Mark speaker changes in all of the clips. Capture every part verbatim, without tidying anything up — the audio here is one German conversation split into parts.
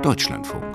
Speaker 1: Deutschlandfunk.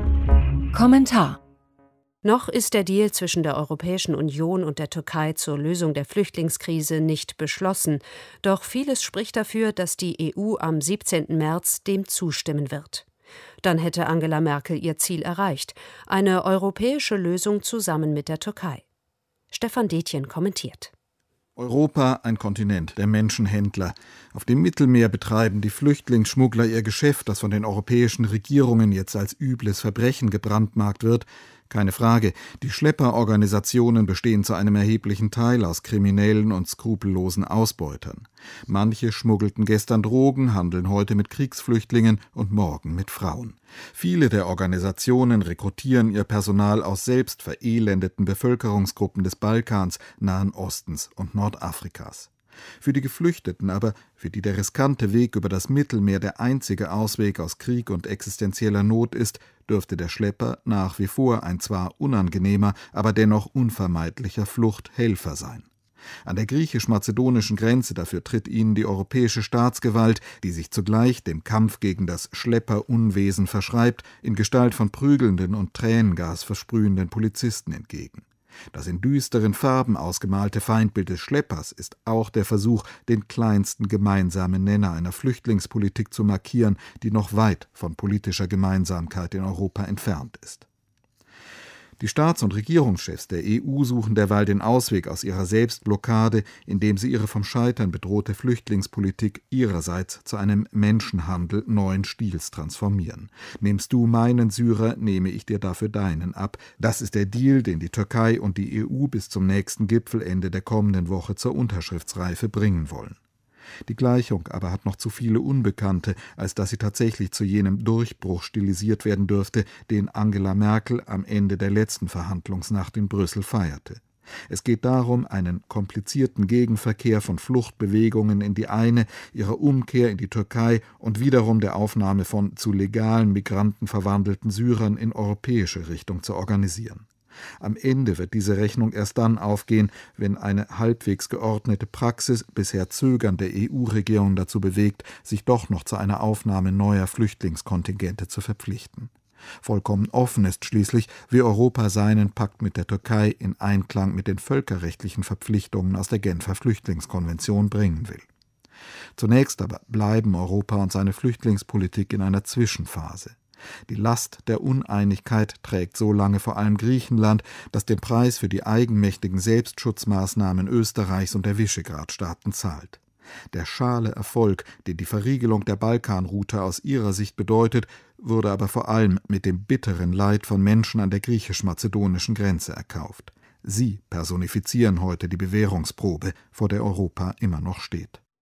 Speaker 2: Kommentar.
Speaker 3: Noch ist der Deal zwischen der Europäischen Union und der Türkei zur Lösung der Flüchtlingskrise nicht beschlossen. Doch vieles spricht dafür, dass die E U am siebzehnten März dem zustimmen wird. Dann hätte Angela Merkel ihr Ziel erreicht: eine europäische Lösung zusammen mit der Türkei. Stefan Detjen kommentiert.
Speaker 4: Europa, ein Kontinent der Menschenhändler. Auf dem Mittelmeer betreiben die Flüchtlingsschmuggler ihr Geschäft, das von den europäischen Regierungen jetzt als übles Verbrechen gebrandmarkt wird. Keine Frage, die Schlepperorganisationen bestehen zu einem erheblichen Teil aus Kriminellen und skrupellosen Ausbeutern. Manche schmuggelten gestern Drogen, handeln heute mit Kriegsflüchtlingen und morgen mit Frauen. Viele der Organisationen rekrutieren ihr Personal aus selbst verelendeten Bevölkerungsgruppen des Balkans, Nahen Ostens und Nordafrikas. Für die Geflüchteten aber, für die der riskante Weg über das Mittelmeer der einzige Ausweg aus Krieg und existenzieller Not ist, dürfte der Schlepper nach wie vor ein zwar unangenehmer, aber dennoch unvermeidlicher Fluchthelfer sein. An der griechisch-mazedonischen Grenze dafür tritt ihnen die europäische Staatsgewalt, die sich zugleich dem Kampf gegen das Schlepperunwesen verschreibt, in Gestalt von prügelnden und Tränengas versprühenden Polizisten entgegen. Das in düsteren Farben ausgemalte Feindbild des Schleppers ist auch der Versuch, den kleinsten gemeinsamen Nenner einer Flüchtlingspolitik zu markieren, die noch weit von politischer Gemeinsamkeit in Europa entfernt ist. Die Staats- und Regierungschefs der E U suchen derweil den Ausweg aus ihrer Selbstblockade, indem sie ihre vom Scheitern bedrohte Flüchtlingspolitik ihrerseits zu einem Menschenhandel neuen Stils transformieren. Nimmst du meinen Syrer, nehme ich dir dafür deinen ab. Das ist der Deal, den die Türkei und die E U bis zum nächsten Gipfel Ende der kommenden Woche zur Unterschriftsreife bringen wollen. Die Gleichung aber hat noch zu viele Unbekannte, als dass sie tatsächlich zu jenem Durchbruch stilisiert werden dürfte, den Angela Merkel am Ende der letzten Verhandlungsnacht in Brüssel feierte. Es geht darum, einen komplizierten Gegenverkehr von Fluchtbewegungen in die eine, ihrer Umkehr in die Türkei und wiederum der Aufnahme von zu legalen Migranten verwandelten Syrern in europäische Richtung zu organisieren. Am Ende wird diese Rechnung erst dann aufgehen, wenn eine halbwegs geordnete Praxis bisher zögernde E U-Regierungen dazu bewegt, sich doch noch zu einer Aufnahme neuer Flüchtlingskontingente zu verpflichten. Vollkommen offen ist schließlich, wie Europa seinen Pakt mit der Türkei in Einklang mit den völkerrechtlichen Verpflichtungen aus der Genfer Flüchtlingskonvention bringen will. Zunächst aber bleiben Europa und seine Flüchtlingspolitik in einer Zwischenphase. Die Last der Uneinigkeit trägt so lange vor allem Griechenland, das den Preis für die eigenmächtigen Selbstschutzmaßnahmen Österreichs und der Visegrad-Staaten zahlt. Der schale Erfolg, den die Verriegelung der Balkanroute aus ihrer Sicht bedeutet, wurde aber vor allem mit dem bitteren Leid von Menschen an der griechisch-mazedonischen Grenze erkauft. Sie personifizieren heute die Bewährungsprobe, vor der Europa immer noch steht.